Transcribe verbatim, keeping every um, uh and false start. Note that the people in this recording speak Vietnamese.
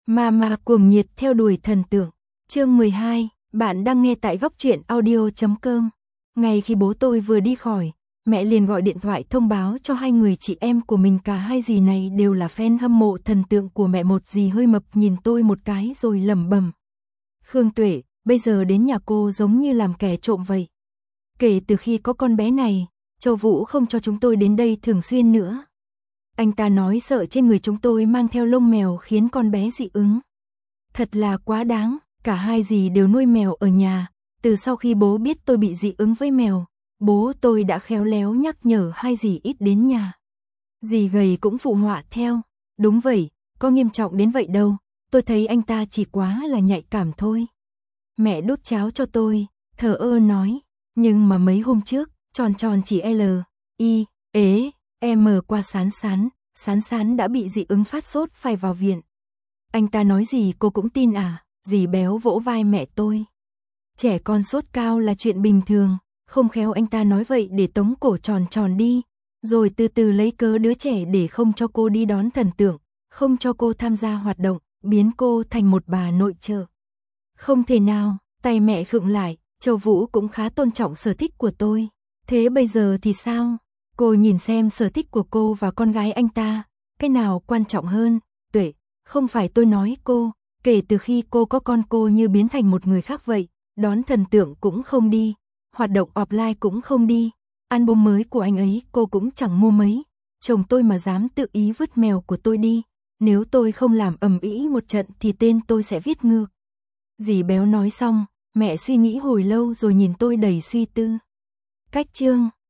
Ma ma cuồng nhiệt theo đuổi thần tượng. Chương mười hai, bạn đang nghe tại góc truyện audio chấm com. Ngay khi bố tôi vừa đi khỏi, mẹ liền gọi điện thoại thông báo cho hai người chị em của mình, cả hai dì này đều là fan hâm mộ thần tượng của mẹ. Một dì hơi mập nhìn tôi một cái rồi lẩm bẩm: Khương Tuệ, bây giờ đến nhà cô giống như làm kẻ trộm vậy. Kể từ khi có con bé này, Châu Vũ không cho chúng tôi đến đây thường xuyên nữa. Anh ta nói sợ trên người chúng tôi mang theo lông mèo khiến con bé dị ứng. Thật là quá đáng, cả hai dì đều nuôi mèo ở nhà. Từ sau khi bố biết tôi bị dị ứng với mèo, bố tôi đã khéo léo nhắc nhở hai dì ít đến nhà. Dì gầy cũng phụ họa theo. Đúng vậy, có nghiêm trọng đến vậy đâu, tôi thấy anh ta chỉ quá là nhạy cảm thôi. Mẹ đút cháo cho tôi, thờ ơ nói. Nhưng mà mấy hôm trước, Tròn Tròn chỉ L, I, ế, M qua Sán Sán, Sán Sán đã bị dị ứng phát sốt phải vào viện. Anh ta nói gì cô cũng tin à? Dì béo vỗ vai mẹ tôi. Trẻ con sốt cao là chuyện bình thường, không khéo anh ta nói vậy để tống cổ Tròn Tròn đi, rồi từ từ lấy cớ đứa trẻ để không cho cô đi đón thần tượng, không cho cô tham gia hoạt động, biến cô thành một bà nội trợ. Không thể nào, tay mẹ khựng lại. Châu Vũ cũng khá tôn trọng sở thích của tôi. Thế bây giờ thì sao? Cô nhìn xem sở thích của cô và con gái anh ta, cái nào quan trọng hơn? Tuệ, không phải tôi nói cô, kể từ khi cô có con cô như biến thành một người khác vậy, đón thần tượng cũng không đi, hoạt động offline cũng không đi, album mới của anh ấy cô cũng chẳng mua mấy. Chồng tôi mà dám tự ý vứt mèo của tôi đi, nếu tôi không làm ầm ĩ một trận thì tên tôi sẽ viết ngược. Dì béo nói xong, mẹ suy nghĩ hồi lâu rồi nhìn tôi đầy suy tư. Cách chương